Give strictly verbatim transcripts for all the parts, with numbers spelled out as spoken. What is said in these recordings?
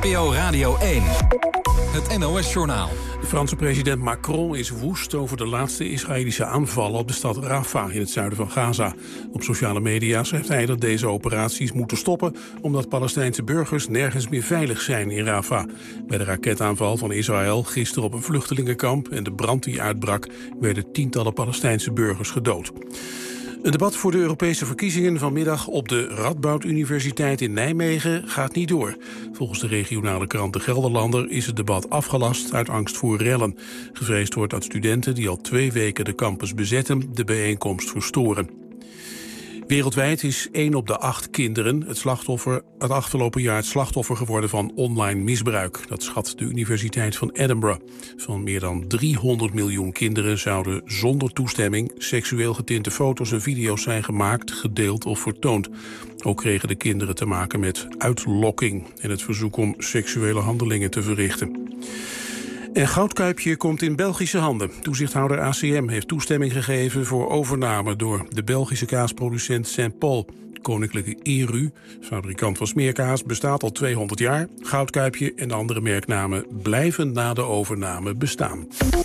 P O Radio één. Het N O S-journaal. De Franse president Macron is woest over de laatste Israëlische aanvallen op de stad Rafah in het zuiden van Gaza. Op sociale media schrijft hij dat deze operaties moeten stoppen omdat Palestijnse burgers nergens meer veilig zijn in Rafah. Bij de raketaanval van Israël gisteren op een vluchtelingenkamp en de brand die uitbrak werden tientallen Palestijnse burgers gedood. Een debat voor de Europese verkiezingen vanmiddag op de Radboud Universiteit in Nijmegen gaat niet door. Volgens de regionale krant De Gelderlander is het debat afgelast uit angst voor rellen. Gevreesd wordt dat studenten die al twee weken de campus bezetten de bijeenkomst verstoren. Wereldwijd is één op de acht kinderen het, slachtoffer, het afgelopen jaar het slachtoffer geworden van online misbruik. Dat schat de Universiteit van Edinburgh. Van meer dan driehonderd miljoen kinderen zouden zonder toestemming seksueel getinte foto's en video's zijn gemaakt, gedeeld of vertoond. Ook kregen de kinderen te maken met uitlokking en het verzoek om seksuele handelingen te verrichten. En Goudkuipje komt in Belgische handen. Toezichthouder A C M heeft toestemming gegeven voor overname door de Belgische kaasproducent Saint-Paul. Koninklijke Eru, fabrikant van smeerkaas, bestaat al tweehonderd jaar. Goudkuipje en de andere merknamen blijven na de overname bestaan.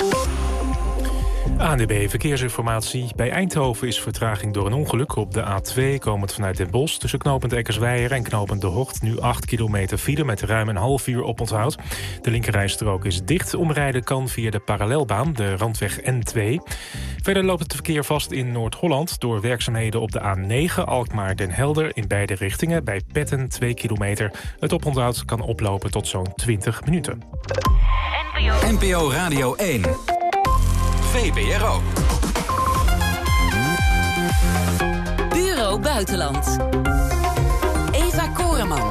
A N D B Verkeersinformatie. Bij Eindhoven is vertraging door een ongeluk op de A twee... komend vanuit Den Bosch tussen knooppunt Eckersweijer en knooppunt De Hocht. Nu acht kilometer file met ruim een half uur oponthoud. De linkerrijstrook is dicht. Omrijden kan via de parallelbaan, de randweg N twee. Verder loopt het verkeer vast in Noord-Holland door werkzaamheden op de A negen Alkmaar-Den Helder in beide richtingen. Bij Petten twee kilometer. Het oponthoud kan oplopen tot zo'n twintig minuten. N P O Radio één. V B R O. Bureau Buitenland. Eva Koreman.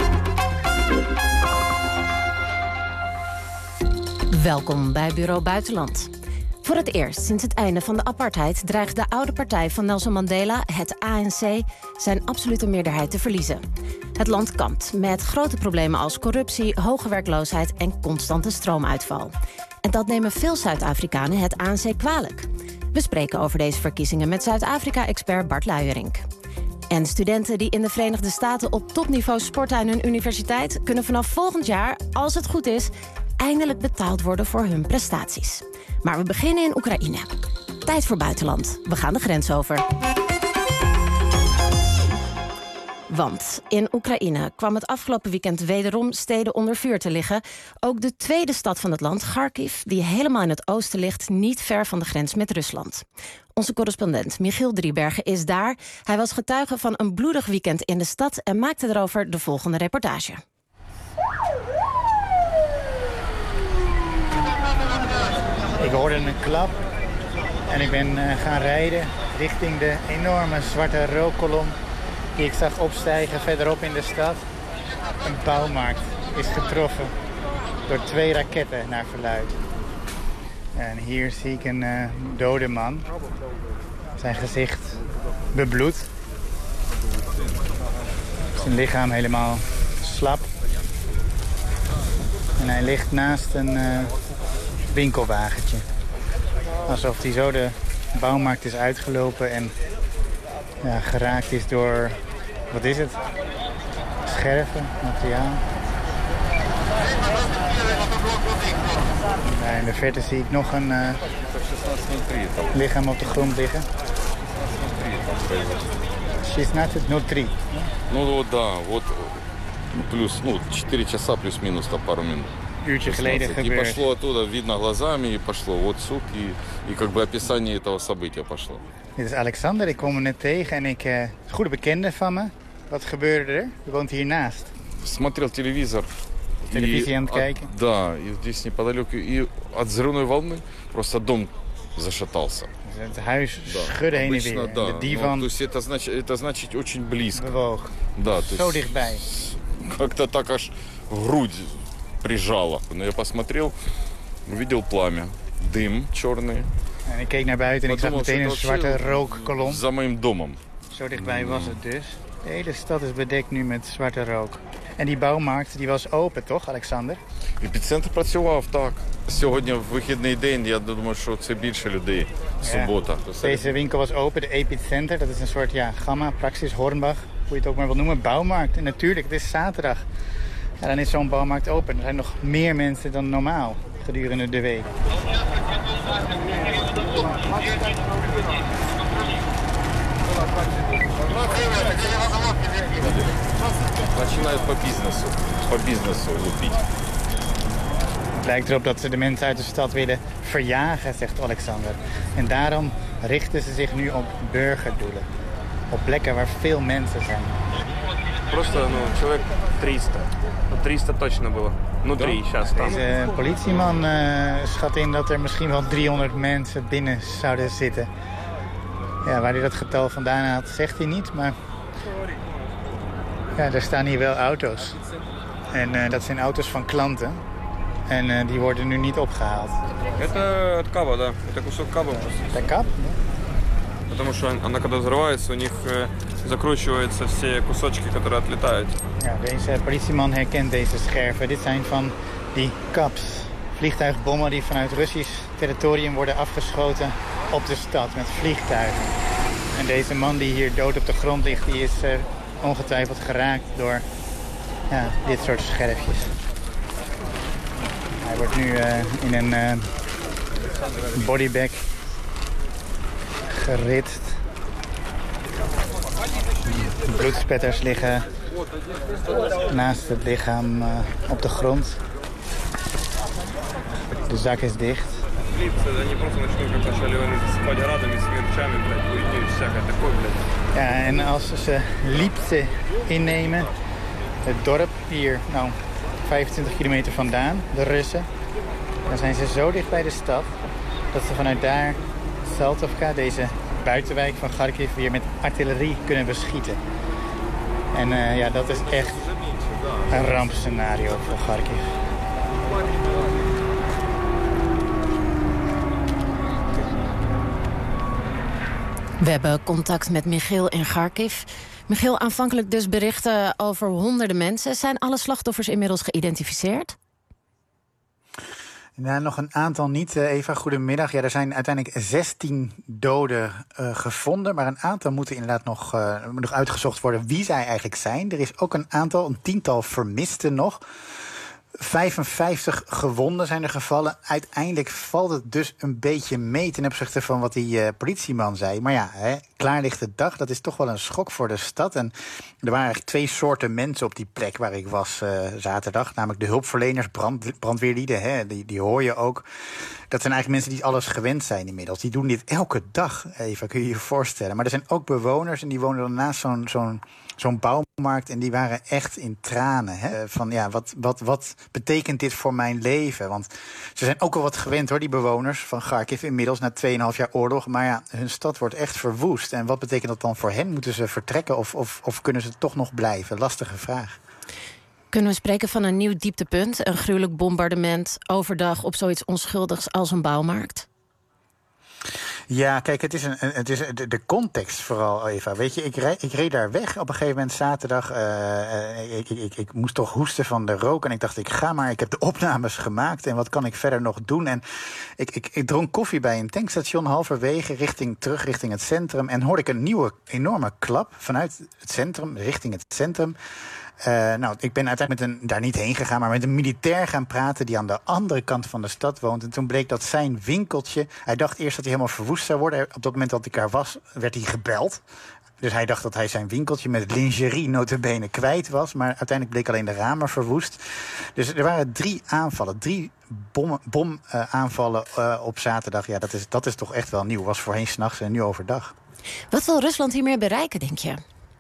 Welkom bij Bureau Buitenland. Voor het eerst sinds het einde van de apartheid dreigt de oude partij van Nelson Mandela, het A N C, zijn absolute meerderheid te verliezen. Het land kampt met grote problemen als corruptie, hoge werkloosheid en constante stroomuitval. En dat nemen veel Zuid-Afrikanen het A N C kwalijk. We spreken over deze verkiezingen met Zuid-Afrika-expert Bart Luijerink. En studenten die in de Verenigde Staten op topniveau sporten aan hun universiteit kunnen vanaf volgend jaar, als het goed is, eindelijk betaald worden voor hun prestaties. Maar we beginnen in Oekraïne. Tijd voor buitenland. We gaan de grens over. Want in Oekraïne kwam het afgelopen weekend wederom steden onder vuur te liggen. Ook de tweede stad van het land, Kharkiv, die helemaal in het oosten ligt, niet ver van de grens met Rusland. Onze correspondent Michiel Driebergen is daar. Hij was getuige van een bloedig weekend in de stad en maakte erover de volgende reportage. Ik hoorde een klap en ik ben uh, gaan rijden richting de enorme zwarte rookkolom die ik zag opstijgen verderop in de stad. Een bouwmarkt is getroffen door twee raketten naar verluidt. En hier zie ik een uh, dode man. Zijn gezicht bebloed. Zijn lichaam helemaal slap. En hij ligt naast een uh, winkelwagentje. Alsof hij zo de bouwmarkt is uitgelopen en ja, geraakt is door, wat is het? Scherven, materiaal. Ja, in de verte zie ik nog een uh, lichaam op de grond liggen. шестнадцать ноль три. Ну вот да, вот плюс, ну, четыре часа плюс-минус там пару минут. Uurtje geleden И gebeurd. пошло оттуда, видно глазами, и пошло вот сук, и, и как бы описание этого события пошло. Dit is Alexander, ik kom hem net tegen en ik, uh, goede bekende van me. Wat gebeurde er? Je woont hiernaast. Смотрел телевизор. Televisie aan het kijken. Да, и здесь неподалеку, и от взрывной волны просто дом зашатался. Het huis schudde heen en weer. Обычно, да. De divan Ну, то есть это значит, это значит очень близко. bewoog. Да, то Zo есть dichtbij. как-то так аж грудь прижало. Но я посмотрел, увидел пламя, дым черный. En ik keek naar buiten en ik zag meteen een zwarte rookkolom. За моим домом. Zo dichtbij was het dus. De hele stad is bedekt nu met zwarte rook. En die bouwmarkt die was open, toch, Alexander? Епіцентр працював, так. Сьогодні вихідний день, я думаю, що це більше людей. Субота. Deze winkel was open, de Epicenter. Dat is een soort ja, gamma, Praxis, Hornbach, hoe je het ook maar wil noemen. Bouwmarkt. En natuurlijk, het is zaterdag. Ja, dan is zo'n bouwmarkt open. Er zijn nog meer mensen dan normaal gedurende de week. Начинают по бизнесу, по бизнесу лупить. Het lijkt erop dat ze de mensen uit de stad willen verjagen, zegt Alexander. En daarom richten ze zich nu op burgerdoelen. Op plekken waar veel mensen zijn. Просто, ну, человек триста. Ну, триста точно было. Внутри, сейчас там. Deze politieman uh, schat in dat er misschien wel driehonderd mensen binnen zouden zitten. Ja, waar hij dat getal vandaan haalt, zegt hij niet, maar... Ja, er staan hier wel auto's. En uh, dat zijn auto's van klanten. En uh, die worden nu niet opgehaald. Это от каба, да. Это кусок каба. De kap? Потому что она, когда взрывается, у них закручиваются все кусочки, которые отлетают. Ja, deze politieman herkent deze scherven. Dit zijn van die kaps. Vliegtuigbommen die vanuit Russisch territorium worden afgeschoten op de stad met vliegtuigen. En deze man die hier dood op de grond ligt, die is uh, ongetwijfeld geraakt door ja, dit soort scherfjes. Hij wordt nu uh, in een uh, bodybag geritst. Bloedspetters liggen naast het lichaam uh, op de grond. De zak is dicht. Ja, en als ze Lipce innemen, het dorp hier, nou, vijfentwintig kilometer vandaan, de Russen, dan zijn ze zo dicht bij de stad dat ze vanuit daar Saltovka, deze buitenwijk van Kharkiv, weer met artillerie kunnen beschieten. En uh, ja, dat is echt een rampscenario voor Kharkiv. We hebben contact met Michiel in Kharkiv. Michiel, aanvankelijk dus berichten over honderden mensen. Zijn alle slachtoffers inmiddels geïdentificeerd? Nou, nog een aantal niet. Eva, goedemiddag. Ja, er zijn uiteindelijk zestien doden uh, gevonden. Maar een aantal moeten inderdaad nog, uh, nog uitgezocht worden wie zij eigenlijk zijn. Er is ook een aantal, een tiental vermisten nog. vijfenvijftig gewonden zijn er gevallen. Uiteindelijk valt het dus een beetje mee ten opzichte van wat die uh, politieman zei. Maar ja, hè, klaarlichte dag, dat is toch wel een schok voor de stad. En er waren eigenlijk twee soorten mensen op die plek waar ik was uh, zaterdag. Namelijk de hulpverleners, brand, brandweerlieden, hè, die, die hoor je ook. Dat zijn eigenlijk mensen die alles gewend zijn inmiddels. Die doen dit elke dag, Eva, kun je je voorstellen. Maar er zijn ook bewoners en die wonen dan naast zo'n... zo'n Zo'n bouwmarkt en die waren echt in tranen. Hè? Van ja, wat, wat, wat betekent dit voor mijn leven? Want ze zijn ook wel wat gewend hoor, die bewoners van Kharkiv inmiddels na tweeënhalf jaar oorlog. Maar ja, hun stad wordt echt verwoest. En wat betekent dat dan voor hen? Moeten ze vertrekken of, of, of kunnen ze toch nog blijven? Lastige vraag. Kunnen we spreken van een nieuw dieptepunt? Een gruwelijk bombardement overdag op zoiets onschuldigs als een bouwmarkt? Ja, kijk, het is, een, het is de, de context vooral, Eva. Weet je, ik, re, ik reed daar weg op een gegeven moment zaterdag. Uh, ik, ik, ik, ik moest toch hoesten van de rook. En ik dacht, ik ga maar, ik heb de opnames gemaakt. En wat kan ik verder nog doen? En ik, ik, ik dronk koffie bij een tankstation halverwege, richting, terug richting het centrum. En hoorde ik een nieuwe enorme klap vanuit het centrum, richting het centrum. Uh, nou, ik ben uiteindelijk met een, daar niet heen gegaan, maar met een militair gaan praten die aan de andere kant van de stad woont. En toen bleek dat zijn winkeltje, hij dacht eerst dat hij helemaal verwoest zou worden. Op dat moment dat ik daar was, werd hij gebeld. Dus hij dacht dat hij zijn winkeltje met lingerie notabene kwijt was. Maar uiteindelijk bleek alleen de ramen verwoest. Dus er waren drie aanvallen, drie bomaanvallen bom, uh, uh, op zaterdag. Ja, dat is, dat is toch echt wel nieuw. Was voorheen 's nachts en nu overdag. Wat wil Rusland hiermee bereiken, denk je?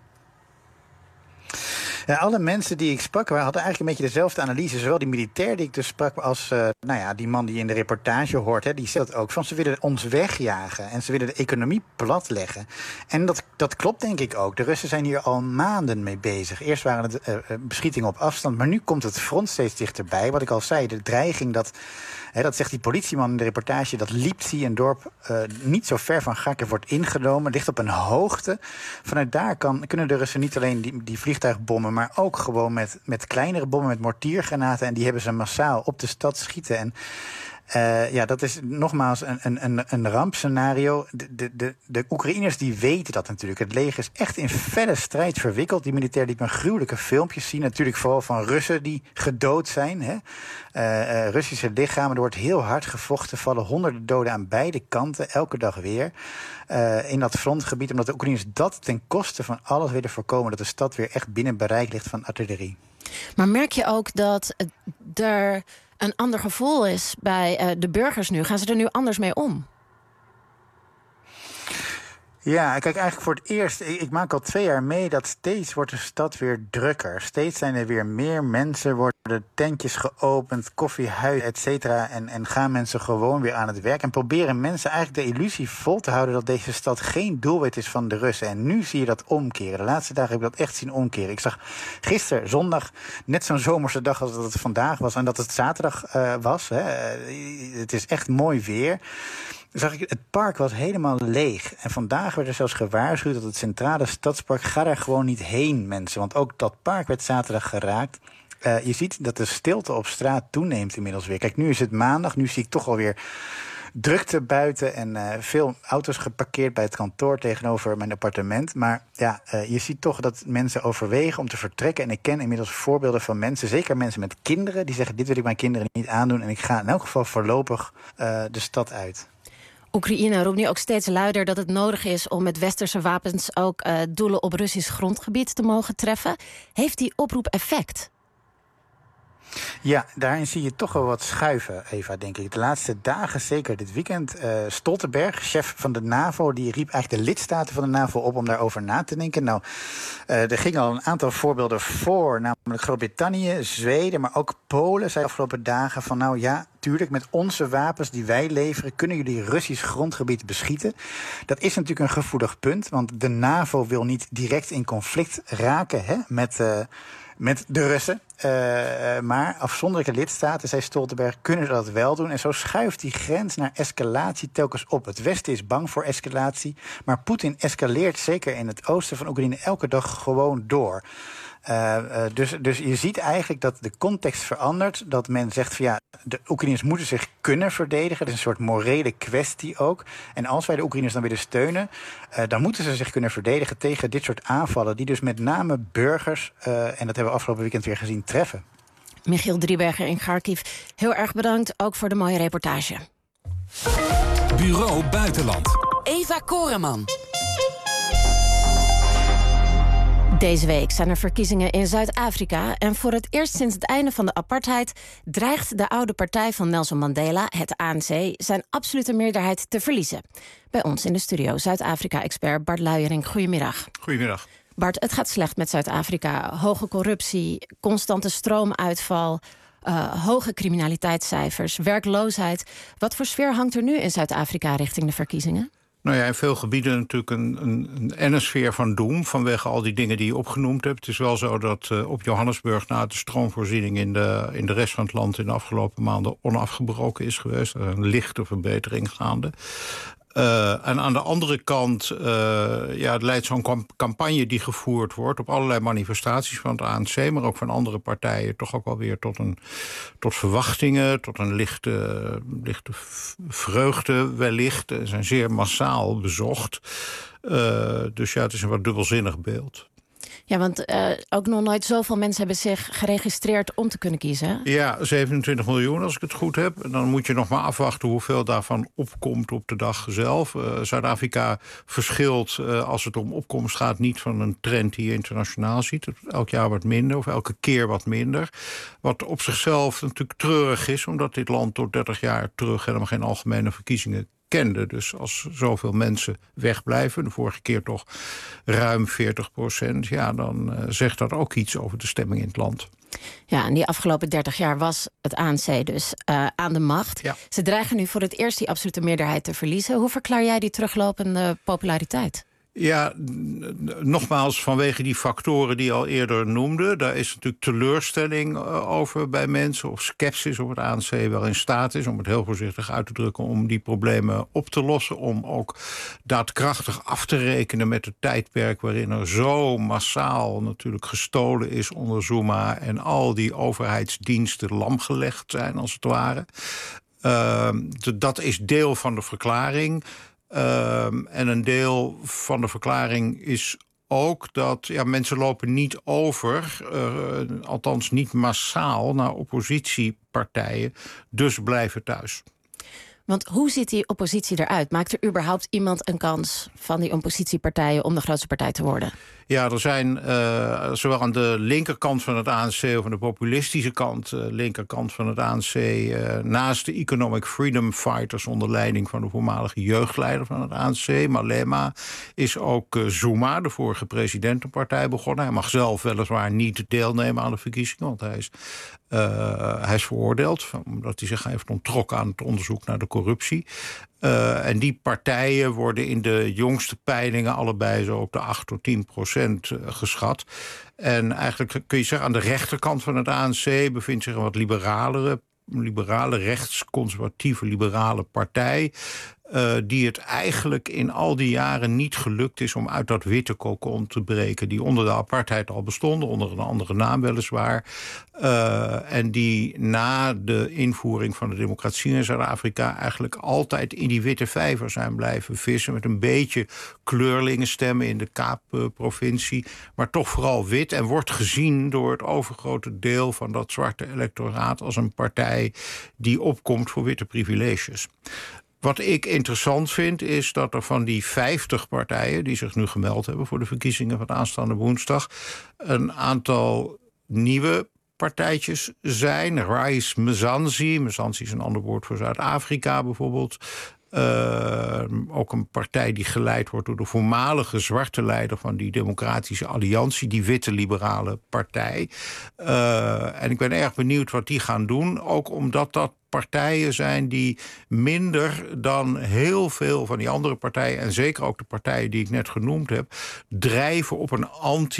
Ja, alle mensen die ik sprak hadden eigenlijk een beetje dezelfde analyse. Zowel die militair die ik dus sprak als uh, nou ja, die man die in de reportage hoort. Hè, die zegt dat ook. Van ze willen ons wegjagen en ze willen de economie platleggen. En dat, dat klopt denk ik ook. De Russen zijn hier al maanden mee bezig. Eerst waren het uh, beschietingen op afstand, maar nu komt het front steeds dichterbij. Wat ik al zei, de dreiging dat... He, dat zegt die politieman in de reportage, dat Lipci, een dorp uh, niet zo ver van Kharkiv, wordt ingenomen. Ligt op een hoogte. Vanuit daar kan, kunnen de Russen niet alleen die, die vliegtuigbommen, maar ook gewoon met, met kleinere bommen, met mortiergranaten. En die hebben ze massaal op de stad schieten. En Uh, ja, dat is nogmaals een, een, een rampscenario. De, de, de, de Oekraïners die weten dat natuurlijk. Het leger is echt in felle strijd verwikkeld. Die militair liet me gruwelijke filmpjes zien. Natuurlijk vooral van Russen die gedood zijn. Hè. Uh, uh, Russische lichamen. Er wordt heel hard gevochten. Vallen honderden doden aan beide kanten. Elke dag weer. Uh, in dat frontgebied. Omdat de Oekraïners dat ten koste van alles willen voorkomen. Dat de stad weer echt binnen bereik ligt van artillerie. Maar merk je ook dat er een ander gevoel is bij uh, de burgers nu? Gaan ze er nu anders mee om? Ja, kijk, eigenlijk voor het eerst, ik, ik maak al twee jaar mee dat steeds wordt de stad weer drukker. Steeds zijn er weer meer mensen, worden tentjes geopend, koffiehuis, et cetera. En, en gaan mensen gewoon weer aan het werk. En proberen mensen eigenlijk de illusie vol te houden dat deze stad geen doelwit is van de Russen. En nu zie je dat omkeren. De laatste dagen heb ik dat echt zien omkeren. Ik zag gisteren, zondag, net zo'n zomerse dag als dat het vandaag was. En dat het zaterdag uh, was. Hè. Het is echt mooi weer. Zag ik, het park was helemaal leeg. En vandaag werd er zelfs gewaarschuwd dat het centrale stadspark, ga daar gewoon niet heen, mensen. Want ook dat park werd zaterdag geraakt. Uh, je ziet dat de stilte op straat toeneemt inmiddels weer. Kijk, nu is het maandag, nu zie ik toch alweer drukte buiten en uh, veel auto's geparkeerd bij het kantoor tegenover mijn appartement. Maar ja, uh, je ziet toch dat mensen overwegen om te vertrekken. En ik ken inmiddels voorbeelden van mensen, zeker mensen met kinderen, die zeggen, dit wil ik mijn kinderen niet aandoen. En ik ga in elk geval voorlopig uh, de stad uit. Oekraïne roept nu ook steeds luider dat het nodig is om met westerse wapens ook uh, doelen op Russisch grondgebied te mogen treffen. Heeft die oproep effect? Ja, daarin zie je toch wel wat schuiven, Eva, denk ik. De laatste dagen, zeker dit weekend, uh, Stoltenberg, chef van de NAVO, die riep eigenlijk de lidstaten van de NAVO op om daarover na te denken. Nou, uh, er gingen al een aantal voorbeelden voor, namelijk Groot-Brittannië, Zweden, maar ook Polen, zei de afgelopen dagen van nou ja, tuurlijk, met onze wapens die wij leveren kunnen jullie Russisch grondgebied beschieten. Dat is natuurlijk een gevoelig punt, want de NAVO wil niet direct in conflict raken hè, met, uh, met de Russen. Uh, maar afzonderlijke lidstaten, zei Stoltenberg, kunnen dat wel doen. En zo schuift die grens naar escalatie telkens op. Het Westen is bang voor escalatie, maar Poetin escaleert zeker in het oosten van Oekraïne elke dag gewoon door. Uh, uh, dus, dus je ziet eigenlijk dat de context verandert. Dat men zegt van ja, de Oekraïners moeten zich kunnen verdedigen. Dat is een soort morele kwestie ook. En als wij de Oekraïners dan willen steunen, uh, dan moeten ze zich kunnen verdedigen tegen dit soort aanvallen. Die dus met name burgers, uh, en dat hebben we afgelopen weekend weer gezien, treffen. Michiel Driebergen in Kharkiv, heel erg bedankt ook voor de mooie reportage. Bureau Buitenland. Eva Koreman. Deze week zijn er verkiezingen in Zuid-Afrika. En voor het eerst sinds het einde van de apartheid dreigt de oude partij van Nelson Mandela, het A N C, zijn absolute meerderheid te verliezen. Bij ons in de studio Zuid-Afrika-expert Bart Luijering. Goedemiddag. Goedemiddag. Bart, het gaat slecht met Zuid-Afrika. Hoge corruptie, constante stroomuitval, uh, hoge criminaliteitscijfers, werkloosheid. Wat voor sfeer hangt er nu in Zuid-Afrika richting de verkiezingen? Nou ja, in veel gebieden natuurlijk een, een, een en een sfeer van doem vanwege al die dingen die je opgenoemd hebt. Het is wel zo dat uh, op Johannesburg na de stroomvoorziening in de, in de rest van het land in de afgelopen maanden onafgebroken is geweest. Een lichte verbetering gaande. Uh, en aan de andere kant, uh, ja, het leidt zo'n campagne die gevoerd wordt op allerlei manifestaties van het A N C, maar ook van andere partijen, toch ook wel weer tot, een, tot verwachtingen, tot een lichte, lichte vreugde wellicht. Ze zijn zeer massaal bezocht. Uh, dus ja, het is een wat dubbelzinnig beeld. Ja, want uh, ook nog nooit zoveel mensen hebben zich geregistreerd om te kunnen kiezen. Hè? Ja, zevenentwintig miljoen als ik het goed heb. En dan moet je nog maar afwachten hoeveel daarvan opkomt op de dag zelf. Uh, Zuid-Afrika verschilt uh, als het om opkomst gaat niet van een trend die je internationaal ziet. Elk jaar wat minder of elke keer wat minder. Wat op zichzelf natuurlijk treurig is, omdat dit land tot dertig jaar terug helemaal geen algemene verkiezingen kende. Dus als zoveel mensen wegblijven, de vorige keer toch ruim veertig procent... ja, dan uh, zegt dat ook iets over de stemming in het land. Ja, en die afgelopen dertig jaar was het A N C dus uh, aan de macht. Ja. Ze dreigen nu voor het eerst die absolute meerderheid te verliezen. Hoe verklaar jij die teruglopende populariteit? Ja, nogmaals, vanwege die factoren die je al eerder noemde, daar is natuurlijk teleurstelling over bij mensen, of sceptisch of het A N C wel in staat is, om het heel voorzichtig uit te drukken, om die problemen op te lossen, om ook daadkrachtig af te rekenen met het tijdperk waarin er zo massaal natuurlijk gestolen is onder Zuma en al die overheidsdiensten lamgelegd zijn, als het ware. Uh, dat is deel van de verklaring. Uh, en een deel van de verklaring is ook dat ja, mensen lopen niet over, uh, althans niet massaal, naar oppositiepartijen, dus blijven thuis. Want hoe ziet die oppositie eruit? Maakt er überhaupt iemand een kans van die oppositiepartijen om de grootste partij te worden? Ja, er zijn uh, zowel aan de linkerkant van het A N C of aan de populistische kant, uh, linkerkant van het A N C, uh, naast de Economic Freedom Fighters onder leiding van de voormalige jeugdleider van het A N C, Malema, is ook uh, Zuma, de vorige presidentenpartij, begonnen. Hij mag zelf weliswaar niet deelnemen aan de verkiezingen, want hij is, uh, hij is veroordeeld, omdat hij zich heeft onttrokken aan het onderzoek naar de corruptie. Uh, en die partijen worden in de jongste peilingen allebei zo op de acht tot tien procent geschat. En eigenlijk kun je zeggen, aan de rechterkant van het A N C bevindt zich een wat liberalere, liberale rechtsconservatieve liberale partij. Uh, die het eigenlijk in al die jaren niet gelukt is om uit dat witte kokon te breken, die onder de apartheid al bestonden, onder een andere naam weliswaar. Uh, en die na de invoering van de democratie in Zuid-Afrika eigenlijk altijd in die witte vijver zijn blijven vissen, met een beetje kleurlingenstemmen in de Kaapprovincie, maar toch vooral wit, en wordt gezien door het overgrote deel van dat zwarte electoraat als een partij die opkomt voor witte privileges. Wat ik interessant vind, is dat er van die vijftig partijen die zich nu gemeld hebben voor de verkiezingen van aanstaande woensdag, een aantal nieuwe partijtjes zijn. Rise Mzansi, Mzansi is een ander woord voor Zuid-Afrika bijvoorbeeld. Uh, ook een partij die geleid wordt door de voormalige zwarte leider van die Democratische Alliantie, die witte liberale partij. Uh, en ik ben erg benieuwd wat die gaan doen, ook omdat dat partijen zijn die minder dan heel veel van die andere partijen, en zeker ook de partijen die ik net genoemd heb, drijven op een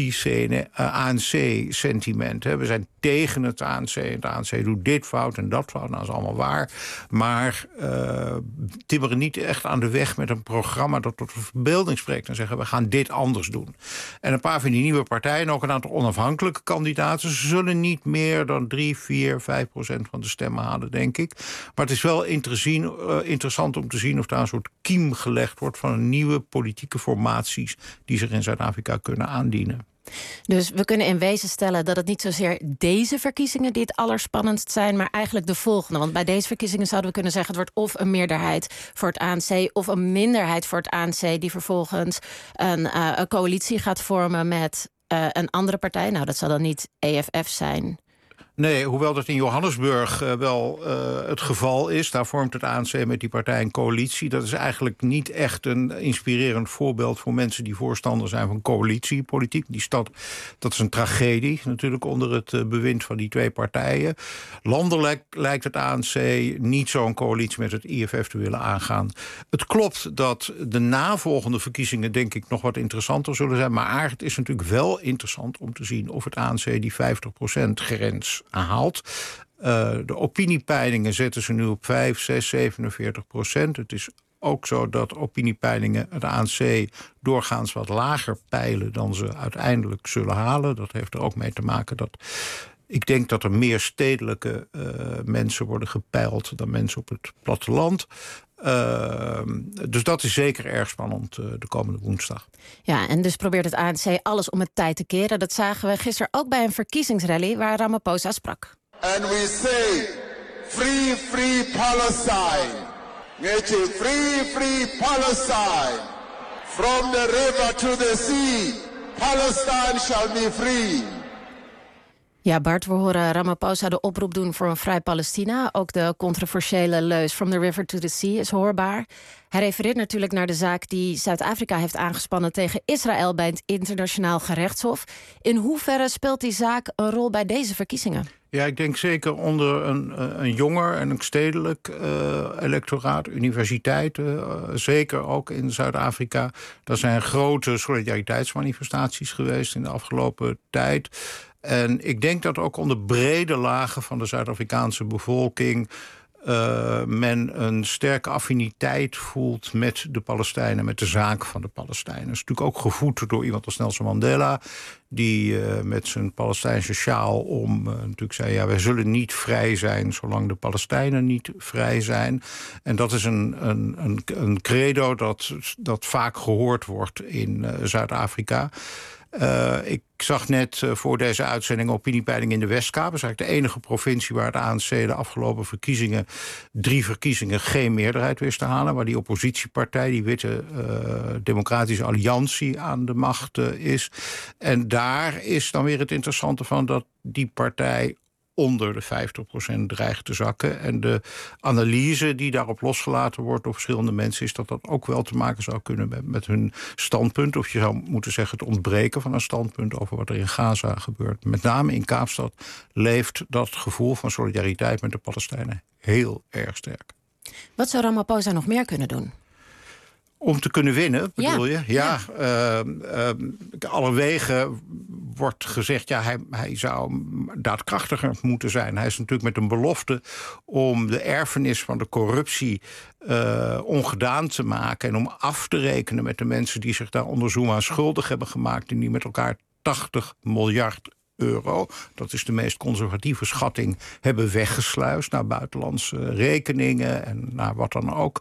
anti-A N C-sentiment. We zijn tegen het A N C en het A N C doet dit fout en dat fout. Nou, dat is allemaal waar. Maar uh, timmeren niet echt aan de weg met een programma dat tot de verbeelding spreekt en zeggen we gaan dit anders doen. En een paar van die nieuwe partijen, ook een aantal onafhankelijke kandidaten, zullen niet meer dan drie, vier, vijf procent van de stemmen halen, denk ik. Maar het is wel interessant om te zien of daar een soort kiem gelegd wordt van een nieuwe politieke formaties die zich in Zuid-Afrika kunnen aandienen. Dus we kunnen in wezen stellen dat het niet zozeer deze verkiezingen die het allerspannendst zijn, maar eigenlijk de volgende. Want bij deze verkiezingen zouden we kunnen zeggen het wordt of een meerderheid voor het A N C of een minderheid voor het A N C die vervolgens een, uh, een coalitie gaat vormen met uh, een andere partij. Nou, dat zal dan niet E F F zijn. Nee, hoewel dat in Johannesburg uh, wel uh, het geval is. Daar vormt het A N C met die partij een coalitie. Dat is eigenlijk niet echt een inspirerend voorbeeld voor mensen die voorstander zijn van coalitiepolitiek. Die stad, dat is een tragedie natuurlijk onder het uh, bewind van die twee partijen. Landelijk lijkt het A N C niet zo'n coalitie met het I F F te willen aangaan. Het klopt dat de navolgende verkiezingen denk ik nog wat interessanter zullen zijn. Maar het is natuurlijk wel interessant om te zien of het A N C die vijftig procent grens haalt. Uh, de opiniepeilingen zetten ze nu op vijf, zes, zevenenveertig procent. Het is ook zo dat opiniepeilingen het A N C doorgaans wat lager peilen dan ze uiteindelijk zullen halen. Dat heeft er ook mee te maken dat ik denk dat er meer stedelijke uh, mensen worden gepeild dan mensen op het platteland. Uh, dus dat is zeker erg spannend uh, de komende woensdag. Ja, en dus probeert het A N C alles om het tijd te keren. Dat zagen we gisteren ook bij een verkiezingsrally waar Ramaphosa sprak. And we say, free, free Palestine. Free, free Palestine. From the river to the sea, Palestine shall be free. Ja, Bart, we horen Ramaphosa de oproep doen voor een vrij Palestina. Ook de controversiële leus From the River to the Sea is hoorbaar. Hij refereert natuurlijk naar de zaak die Zuid-Afrika heeft aangespannen tegen Israël bij het Internationaal Gerechtshof. In hoeverre speelt die zaak een rol bij deze verkiezingen? Ja, ik denk zeker onder een, een jonger en een stedelijk uh, electoraat, universiteiten, uh, zeker ook in Zuid-Afrika. Er zijn grote solidariteitsmanifestaties geweest in de afgelopen tijd. En ik denk dat ook onder brede lagen van de Zuid-Afrikaanse bevolking uh, men een sterke affiniteit voelt met de Palestijnen, met de zaak van de Palestijnen. Dat is natuurlijk ook gevoed door iemand als Nelson Mandela, die uh, met zijn Palestijnse sjaal om uh, natuurlijk zei, ja, wij zullen niet vrij zijn zolang de Palestijnen niet vrij zijn. En dat is een, een, een, een credo dat, dat vaak gehoord wordt in uh, Zuid-Afrika. Uh, ik zag net uh, voor deze uitzending opiniepeiling in de Westkaap. Dat is eigenlijk de enige provincie waar de A N C de afgelopen verkiezingen, drie verkiezingen, geen meerderheid wist te halen. Waar die oppositiepartij, die witte uh, Democratische Alliantie, aan de macht uh, is. En daar is dan weer het interessante van dat die partij onder de vijftig procent dreigt te zakken. En de analyse die daarop losgelaten wordt door verschillende mensen is dat dat ook wel te maken zou kunnen met, met hun standpunt. Of je zou moeten zeggen het ontbreken van een standpunt over wat er in Gaza gebeurt. Met name in Kaapstad leeft dat gevoel van solidariteit met de Palestijnen heel erg sterk. Wat zou Ramaphosa nog meer kunnen doen? Om te kunnen winnen, bedoel ja. je? Ja, ja. Uh, uh, allerwege wordt gezegd, ja, hij, hij zou daadkrachtiger moeten zijn. Hij is natuurlijk met een belofte om de erfenis van de corruptie uh, ongedaan te maken en om af te rekenen met de mensen die zich daar onder Zuma schuldig hebben gemaakt en die met elkaar tachtig miljard euro, dat is de meest conservatieve schatting, hebben weggesluist naar buitenlandse rekeningen en naar wat dan ook.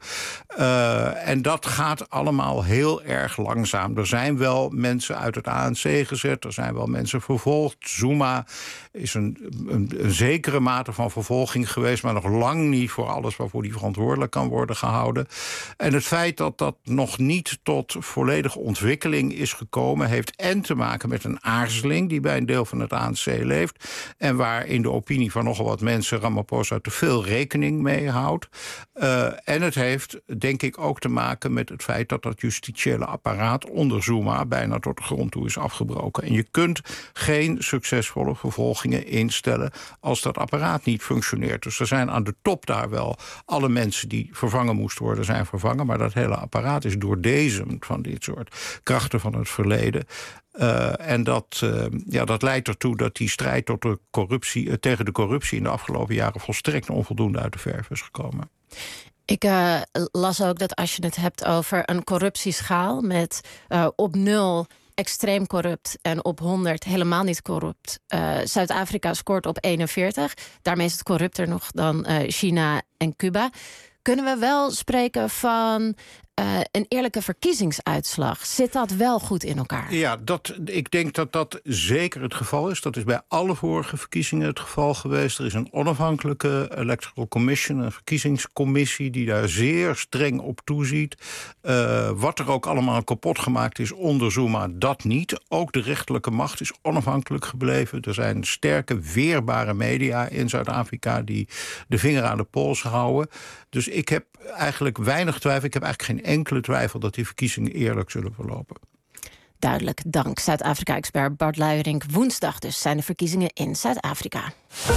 Uh, en dat gaat allemaal heel erg langzaam. Er zijn wel mensen uit het A N C gezet, er zijn wel mensen vervolgd. Zuma is een, een, een zekere mate van vervolging geweest, maar nog lang niet voor alles waarvoor hij verantwoordelijk kan worden gehouden. En het feit dat dat nog niet tot volledige ontwikkeling is gekomen, heeft en te maken met een aarzeling die bij een deel van het A N C leeft en waar in de opinie van nogal wat mensen Ramaphosa te veel rekening mee houdt. Uh, en het heeft denk ik ook te maken met het feit dat dat justitiële apparaat onder Zuma bijna tot de grond toe is afgebroken. En je kunt geen succesvolle vervolgingen instellen als dat apparaat niet functioneert. Dus er zijn aan de top daar wel alle mensen die vervangen moesten worden, zijn vervangen, maar dat hele apparaat is doordezemd van dit soort krachten van het verleden. Uh, en dat, uh, ja, dat leidt ertoe dat die strijd tot de corruptie, uh, tegen de corruptie in de afgelopen jaren volstrekt onvoldoende uit de verf is gekomen. Ik uh, las ook dat als je het hebt over een corruptieschaal met uh, op nul extreem corrupt en op honderd helemaal niet corrupt. Uh, Zuid-Afrika scoort op eenenveertig. Daarmee is het corrupter nog dan uh, China en Cuba. Kunnen we wel spreken van uh, een eerlijke verkiezingsuitslag? Zit dat wel goed in elkaar? Ja, dat, ik denk dat dat zeker het geval is. Dat is bij alle vorige verkiezingen het geval geweest. Er is een onafhankelijke Electoral Commission, een verkiezingscommissie die daar zeer streng op toeziet. Uh, wat er ook allemaal kapot gemaakt is onder Zuma, dat niet. Ook de rechterlijke macht is onafhankelijk gebleven. Er zijn sterke, weerbare media in Zuid-Afrika die de vinger aan de pols houden. Dus ik heb eigenlijk weinig twijfel. Ik heb eigenlijk geen enkele twijfel dat die verkiezingen eerlijk zullen verlopen. Duidelijk, dank Zuid-Afrika-expert Bart Luijering. Woensdag dus zijn de verkiezingen in Zuid-Afrika.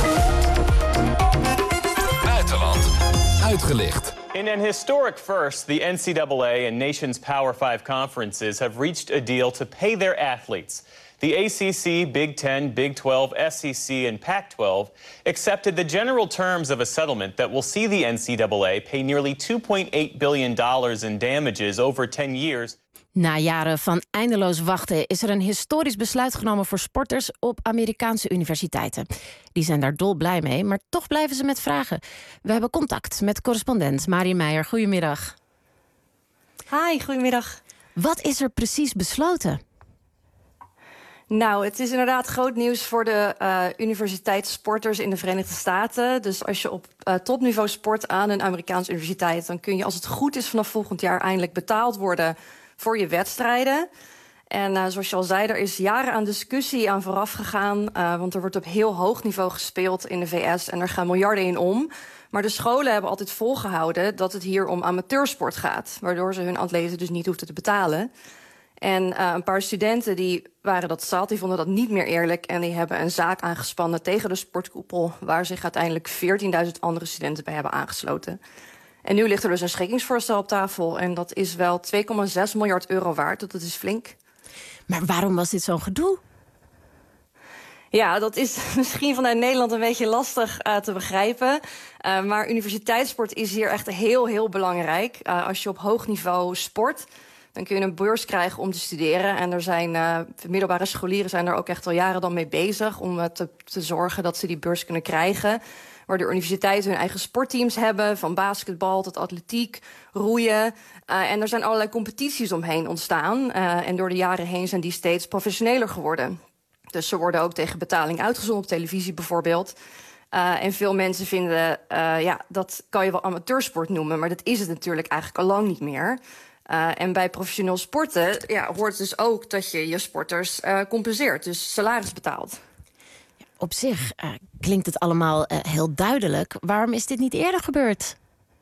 Buitenland uitgelicht. In an historic first, the N C double A and nation's Power Five conferences have reached a deal to pay their athletes. The A C C, Big Ten, Big twelve, S E C, and Pac twelve accepted the general terms of a settlement that will see the N C double A pay nearly two point eight billion dollars in damages over ten years. Na jaren van eindeloos wachten is er een historisch besluit genomen voor sporters op Amerikaanse universiteiten. Die zijn daar dolblij mee, maar toch blijven ze met vragen. We hebben contact met correspondent Marie Meijer. Goedemiddag. Hi, goedemiddag. Wat is er precies besloten? Nou, het is inderdaad groot nieuws voor de uh, universiteitssporters in de Verenigde Staten. Dus als je op uh, topniveau sport aan een Amerikaanse universiteit, dan kun je, als het goed is, vanaf volgend jaar eindelijk betaald worden voor je wedstrijden. En uh, zoals je al zei, er is jaren aan discussie aan vooraf gegaan. Uh, want er wordt op heel hoog niveau gespeeld in de V S en er gaan miljarden in om. Maar de scholen hebben altijd volgehouden dat het hier om amateursport gaat, waardoor ze hun atleten dus niet hoefden te betalen. En uh, een paar studenten die waren dat zat, die vonden dat niet meer eerlijk en die hebben een zaak aangespannen tegen de sportkoepel, waar zich uiteindelijk veertienduizend andere studenten bij hebben aangesloten. En nu ligt er dus een schikkingsvoorstel op tafel en dat is wel twee komma zes miljard euro waard, dat is flink. Maar waarom was dit zo'n gedoe? Ja, dat is misschien vanuit Nederland een beetje lastig uh, te begrijpen. Uh, maar universiteitssport is hier echt heel, heel belangrijk. Uh, als je op hoog niveau sport, dan kun je een beurs krijgen om te studeren. En er zijn uh, middelbare scholieren zijn er ook echt al jaren dan mee bezig om uh, te, te zorgen dat ze die beurs kunnen krijgen. Waardoor universiteiten hun eigen sportteams hebben, van basketbal tot atletiek, roeien. Uh, en er zijn allerlei competities omheen ontstaan. Uh, en door de jaren heen zijn die steeds professioneler geworden. Dus ze worden ook tegen betaling uitgezonden op televisie bijvoorbeeld. Uh, en veel mensen vinden, uh, ja, dat kan je wel amateursport noemen, maar dat is het natuurlijk eigenlijk al lang niet meer. Uh, en bij professioneel sporten ja, hoort dus ook dat je je sporters uh, compenseert, dus salaris betaalt. Op zich uh, klinkt het allemaal uh, heel duidelijk. Waarom is dit niet eerder gebeurd?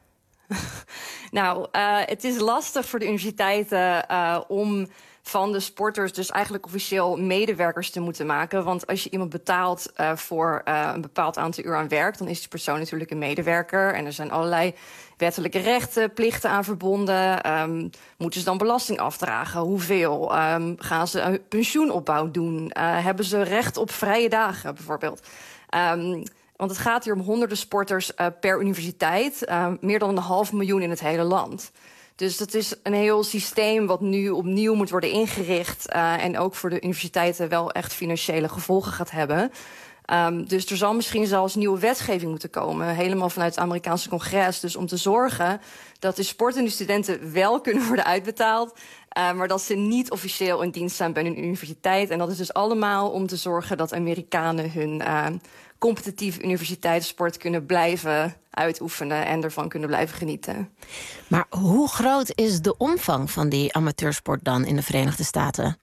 Nou, uh, het is lastig voor de universiteiten uh, om van de sporters dus eigenlijk officieel medewerkers te moeten maken. Want als je iemand betaalt uh, voor uh, een bepaald aantal uur aan werk, dan is die persoon natuurlijk een medewerker. En er zijn allerlei wettelijke rechten, plichten aan verbonden. Um, moeten ze dan belasting afdragen? Hoeveel? Um, gaan ze een pensioenopbouw doen? Uh, hebben ze recht op vrije dagen bijvoorbeeld? Um, want het gaat hier om honderden sporters uh, per universiteit. Uh, meer dan een half miljoen in het hele land. Dus dat is een heel systeem wat nu opnieuw moet worden ingericht. Uh, en ook voor de universiteiten wel echt financiële gevolgen gaat hebben. Um, dus er zal misschien zelfs nieuwe wetgeving moeten komen. Helemaal vanuit het Amerikaanse congres. Dus om te zorgen dat de sportende studenten wel kunnen worden uitbetaald. Uh, maar dat ze niet officieel in dienst zijn bij een universiteit. En dat is dus allemaal om te zorgen dat Amerikanen hun uh, competitieve universiteitssport kunnen blijven uitoefenen en ervan kunnen blijven genieten. Maar hoe groot is de omvang van die amateursport dan in de Verenigde Staten?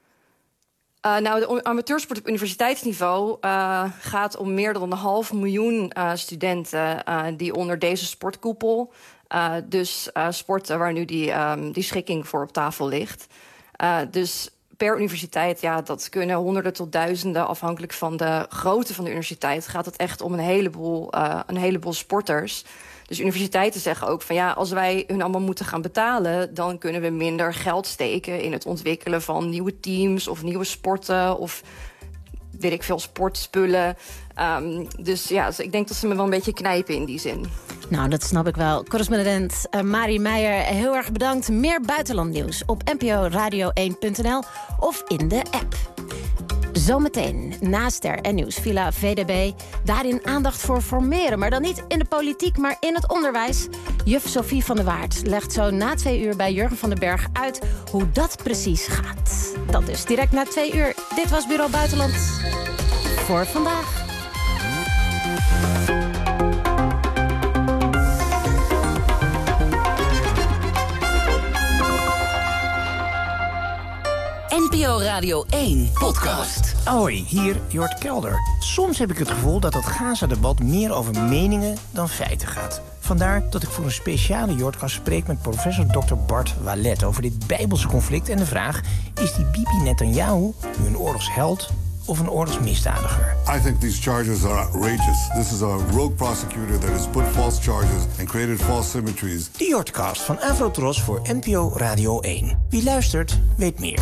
Uh, nou, de amateursport op universiteitsniveau uh, gaat om meer dan een half miljoen uh, studenten uh, die onder deze sportkoepel, uh, dus uh, sporten waar nu die, um, die schikking voor op tafel ligt. Uh, dus per universiteit, ja, dat kunnen honderden tot duizenden, afhankelijk van de grootte van de universiteit, gaat het echt om een heleboel, uh, een heleboel sporters. Dus universiteiten zeggen ook van ja, als wij hun allemaal moeten gaan betalen, dan kunnen we minder geld steken in het ontwikkelen van nieuwe teams of nieuwe sporten of weet ik veel, sportspullen. Um, dus ja, dus ik denk dat ze me wel een beetje knijpen in die zin. Nou, dat snap ik wel. Correspondent uh, Marie Meijer, heel erg bedankt. Meer buitenlandnieuws op n p o radio één punt n l of in de app. Zometeen na Ster en Nieuws Villa V D B. Daarin aandacht voor formeren, maar dan niet in de politiek, maar in het onderwijs. Juf Sophie van der Waard legt zo na twee uur bij Jurgen van den Berg uit hoe dat precies gaat. Dat dus direct na twee uur. Dit was Bureau Buitenland voor vandaag. N P O Radio één podcast. Hoi, hier Jort Kelder. Soms heb ik het gevoel dat het Gaza-debat meer over meningen dan feiten gaat. Vandaar dat ik voor een speciale Jortcast spreek met professor dokter Bart Walet over dit bijbelse conflict en de vraag: is die Bibi Netanyahu nu een oorlogsheld of een oorlogsmisdadiger? I think these charges are outrageous. This is a rogue prosecutor that has put false charges and created false symmetries. De Jortcast van Afrotros voor N P O Radio één. Wie luistert, weet meer.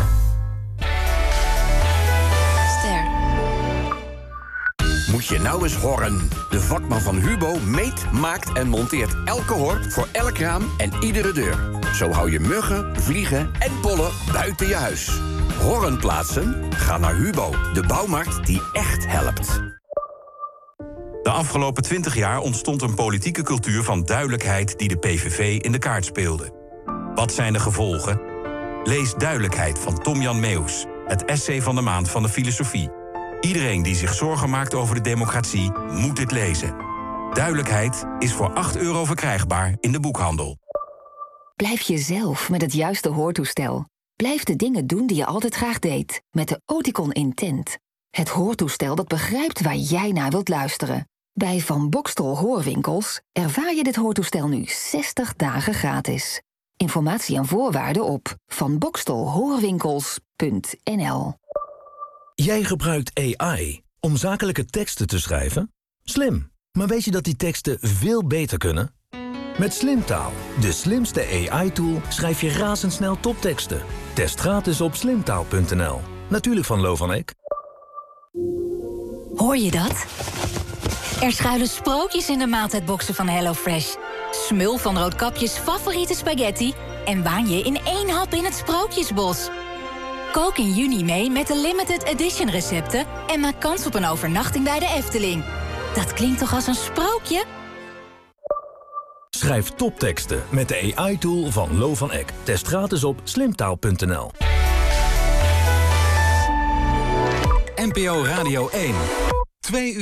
Moet je nou eens horen. De vakman van Hubo meet, maakt en monteert elke hor voor elk raam en iedere deur. Zo hou je muggen, vliegen en pollen buiten je huis. Horren plaatsen? Ga naar Hubo, de bouwmarkt die echt helpt. De afgelopen twintig jaar ontstond een politieke cultuur van duidelijkheid die de P V V in de kaart speelde. Wat zijn de gevolgen? Lees Duidelijkheid van Tom-Jan Meeuws, het essay van de maand van de filosofie. Iedereen die zich zorgen maakt over de democratie moet dit lezen. Duidelijkheid is voor acht euro verkrijgbaar in de boekhandel. Blijf jezelf met het juiste hoortoestel. Blijf de dingen doen die je altijd graag deed. Met de Oticon Intent. Het hoortoestel dat begrijpt waar jij naar wilt luisteren. Bij Van Boxtel Hoorwinkels ervaar je dit hoortoestel nu zestig dagen gratis. Informatie en voorwaarden op van boxtel hoorwinkels punt n l. Jij gebruikt A I om zakelijke teksten te schrijven? Slim, maar weet je dat die teksten veel beter kunnen? Met Slimtaal, de slimste A I-tool, schrijf je razendsnel topteksten. Test gratis op slimtaal punt n l. Natuurlijk van Lo van Eck. Hoor je dat? Er schuilen sprookjes in de maaltijdboxen van HelloFresh. Smul van Roodkapjes favoriete spaghetti en waan je in één hap in het Sprookjesbos. Kook in juni mee met de limited edition recepten en maak kans op een overnachting bij de Efteling. Dat klinkt toch als een sprookje? Schrijf topteksten met de A I-tool van Lo van Eck. Test gratis op slimtaal punt n l. N P O Radio één. Twee uur.